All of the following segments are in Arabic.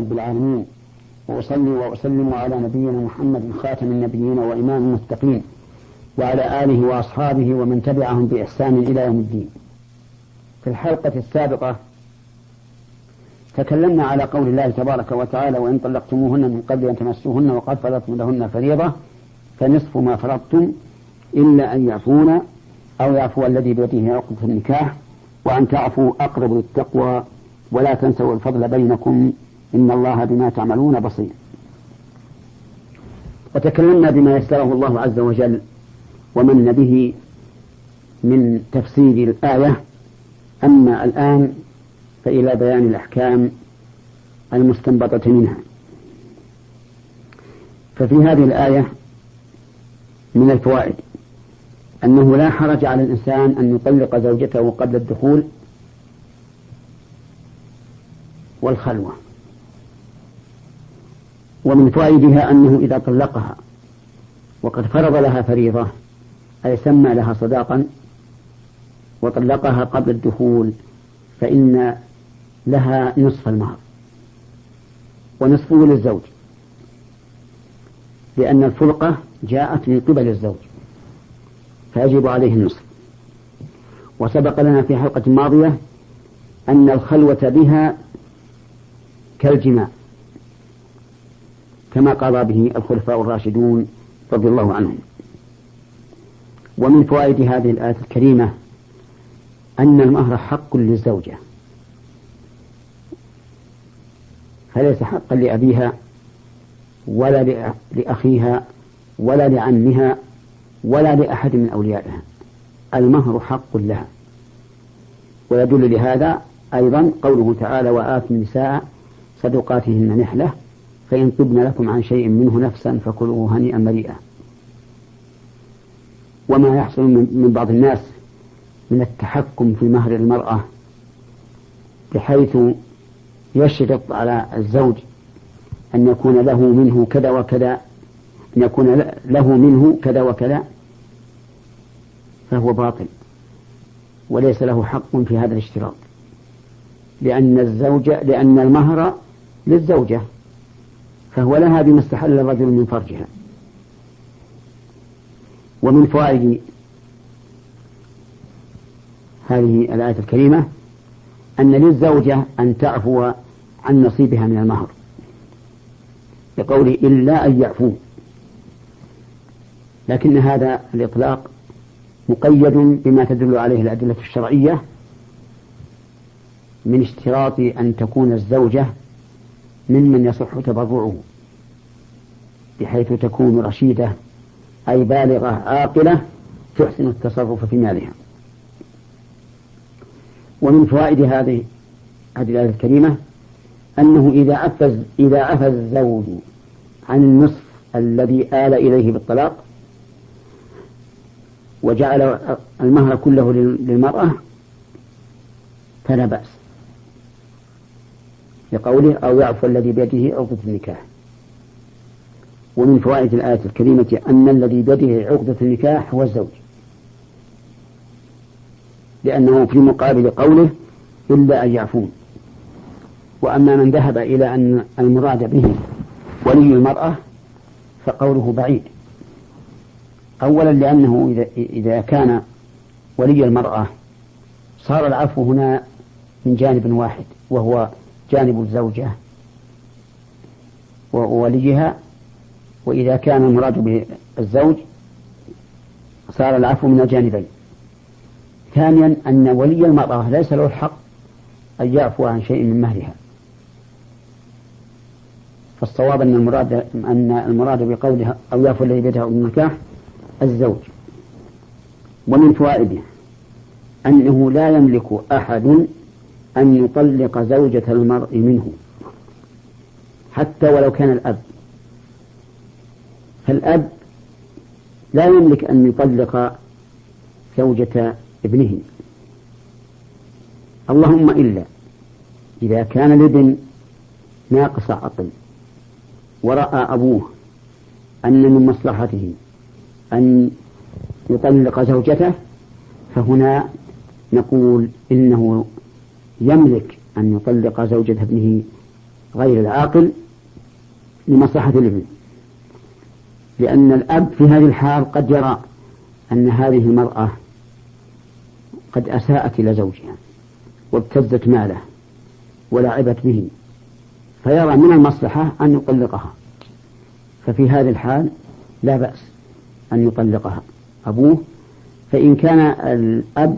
رب العالمين، وأصلي وأسلم على نبينا محمد خاتم النبيين وإمام المتقين، وعلى آله وأصحابه ومن تبعهم بإحسان إلى يوم الدين. في الحلقة السابقة تكلمنا على قول الله تبارك وتعالى: وإن طلقتموهن من قبل أن تمسوهن وقد فرضتم لهن فريضة فنصف ما فرضتم إلا أن يعفون أو يعفو الذي بيده عقدة النكاح وأن تعفوا أقرب للتقوى ولا تنسوا الفضل بينكم إن الله بما تعملون بصير. وتكلمنا بما يسره الله عز وجل ومن به من تفسير الآية. أما الآن فإلى بيان الأحكام المستنبطة منها. ففي هذه الآية من الفوائد أنه لا حرج على الإنسان أن يطلق زوجته قبل الدخول والخلوة. ومن فوائدها أنه إذا طلقها وقد فرض لها فريضة أي سمى لها صداقا وطلقها قبل الدخول فإن لها نصف المهر ونصفه للزوج، لأن الفرقة جاءت من قبل الزوج فيجب عليه النصف. وسبق لنا في حلقة ماضية أن الخلوة بها كالجماع كما قضى به الخلفاء الراشدون رضي الله عنهم. ومن فوائد هذه الآية الكريمة أن المهر حق للزوجة، فليس حقا لأبيها ولا لأخيها ولا لعمها ولا لأحد من أوليائها، المهر حق لها. ويدل لهذا أيضا قوله تعالى: وآتوا النساء صدقاتهن نحلة فإن طبن لكم عن شيء منه نفسا فكلوه هنيئا مريئا. وما يحصل من بعض الناس من التحكم في مهر المرأة بحيث يشترط على الزوج أن يكون له منه كذا وكذا، أن يكون له منه كذا وكذا، فهو باطل وليس له حق في هذا الاشتراط، لأن المهر للزوجة فهو لها بما استحل الرجل من فرجها. ومن فوائد هذه الآية الكريمة أن للزوجة أن تعفو عن نصيبها من المهر بقوله: إلا أن يعفو. لكن هذا الإطلاق مقيد بما تدل عليه الأدلة الشرعية من اشتراط أن تكون الزوجة ممن يصح تبرعه، بحيث تكون رشيدة أي بالغة عاقلة تحسن التصرف في مالها. ومن فوائد هذه الآية الكريمة أنه إذا عفى الزوج عن النصف الذي آل إليه بالطلاق وجعل المهر كله للمرأة فلا بأس، لقوله: أو يعفو الذي بيده عقدة النكاح. ومن فوائد الآية الكريمة أن الذي بيده عقدة النكاح هو الزوج، لأنه في مقابل قوله: إلا أن يعفون. وأما من ذهب إلى أن المراد به ولي المرأة فقوله بعيد. أولا لأنه إذا كان ولي المرأة صار العفو هنا من جانب واحد وهو جانب الزوجة ووليها، وإذا كان المراد بالزوج صار العفو من الجانبين. ثانيا أن ولي المرأة ليس له الحق أن يعفو عن شيء من مهرها، فالصواب أن المراد بقولها أو يعفو الذي بيده عقدة النكاح الزوج. ومن فوائده أنه لا يملك أحد أن يطلق زوجة المرء منه حتى ولو كان الأب، فالأب لا يملك أن يطلق زوجة ابنه، اللهم إلا إذا كان الابن ناقص عقل ورأى أبوه أن من مصلحته أن يطلق زوجته، فهنا نقول إنه يملك أن يطلق زوجة ابنه غير العاقل لمصلحة الابن، لأن الأب في هذه الحال قد يرى أن هذه المرأة قد أساءت إلى زوجها وابتزت ماله ولعبت به، فيرى من المصلحة أن يطلقها، ففي هذه الحال لا بأس أن يطلقها أبوه. فإن كان الأب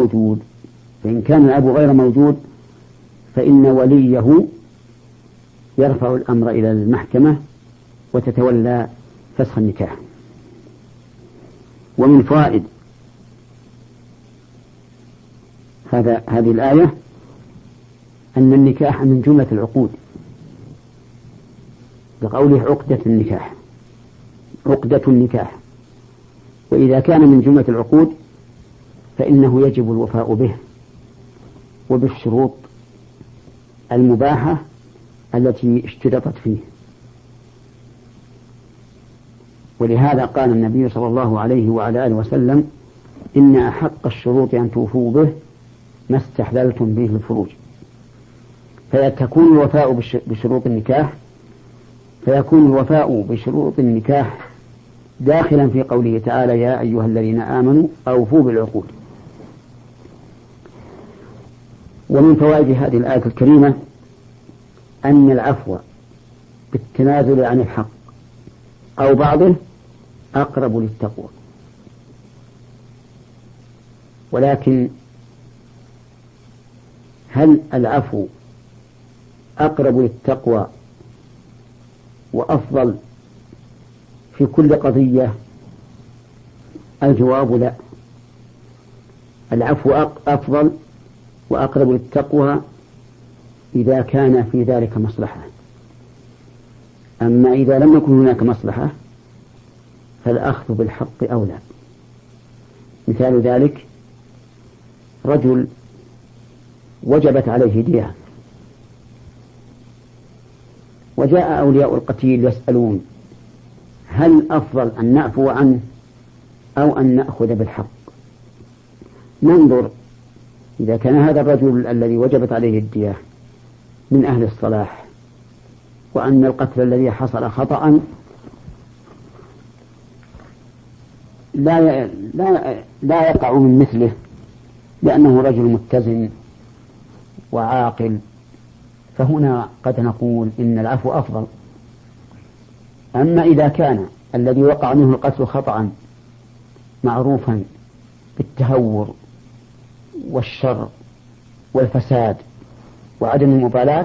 غير موجود فإن وليه يرفع الأمر إلى المحكمة وتتولى فسخ النكاح. ومن فوائد هذه الآية أن النكاح من جملة العقود، بقوله عقدة النكاح، وإذا كان من جملة العقود فإنه يجب الوفاء به وبالشروط المباحة التي اشترطت فيه. ولهذا قال النبي صلى الله عليه وعلى آله وسلم: إن أحق الشروط أن توفوا به ما استحللتم به الفروج. فيكون الوفاء بشروط النكاح داخلا في قوله تعالى: يا أيها الذين آمنوا أوفوا بالعقود. ومن فوائد هذه الآية الكريمة أن العفو بالتنازل عن الحق أو بعضه أقرب للتقوى. ولكن هل العفو أقرب للتقوى وأفضل في كل قضية؟ الجواب لا. العفو أفضل وأقرب للتقوى إذا كان في ذلك مصلحة، أما إذا لم يكن هناك مصلحة فالأخذ بالحق أولى. مثال ذلك رجل وجبت عليه دية، وجاء أولياء القتيل يسألون: هل أفضل أن نعفو عنه أو أن نأخذ بالحق؟ ننظر إذا كان هذا الرجل الذي وجبت عليه الدية من أهل الصلاح، وأن القتل الذي حصل خطأ لا يقع من مثله، لأنه رجل متزن وعاقل، فهنا قد نقول إن العفو أفضل. أما إذا كان الذي وقع منه القتل خطأ معروفا بالتهور والشر والفساد وعدم المبالاة،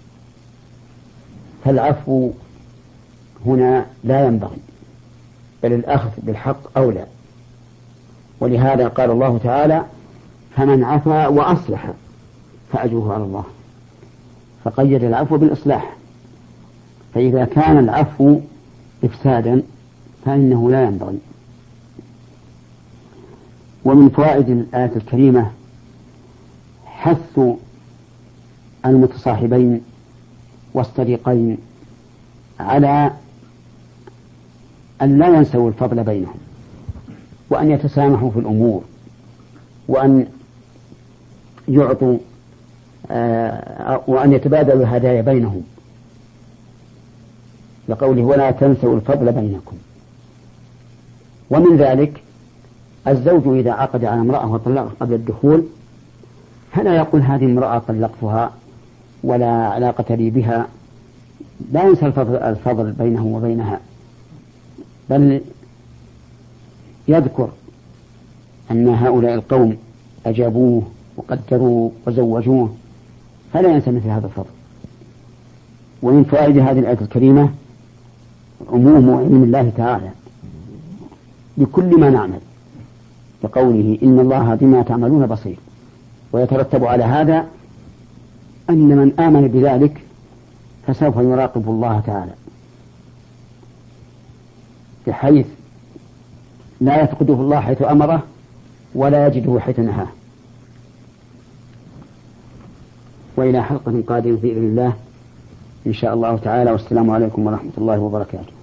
فالعفو هنا لا ينبغي، بل الأخذ بالحق أولى. ولهذا قال الله تعالى: فمن عفا وأصلح فأجره على الله، فقيد العفو بالإصلاح. فإذا كان العفو إفسادا فإنه لا ينبغي. ومن فوائد الآية الكريمة حث المتصاحبين والصديقين على أن لا ينسوا الفضل بينهم، وأن يتسامحوا في الأمور، وأن يعطوا وأن يتبادلوا الهدايا بينهم، لقوله: ولا تنسوا الفضل بينكم. ومن ذلك الزوج إذا عقد على امرأة وطلقها قبل الدخول فلا يقول: هذه امرأة طلقتها ولا علاقة لي بها، لا ينسى الفضل بينه وبينها، بل يذكر أن هؤلاء القوم أجابوه وقدروه وزوجوه، فلا ينسى مثل هذا الفضل. ومن فوائد هذه الآية الكريمة عموم علم الله تعالى بكل ما نعمل، لقوله: إن الله بما تعملون بصير. ويترتب على هذا أن من آمن بذلك فسوف يراقب الله تعالى، بحيث لا يفقده الله حيث أمره ولا يجده حيث نهاه. وإلى حلقة قادمة بإذن الله إن شاء الله تعالى، والسلام عليكم ورحمة الله وبركاته.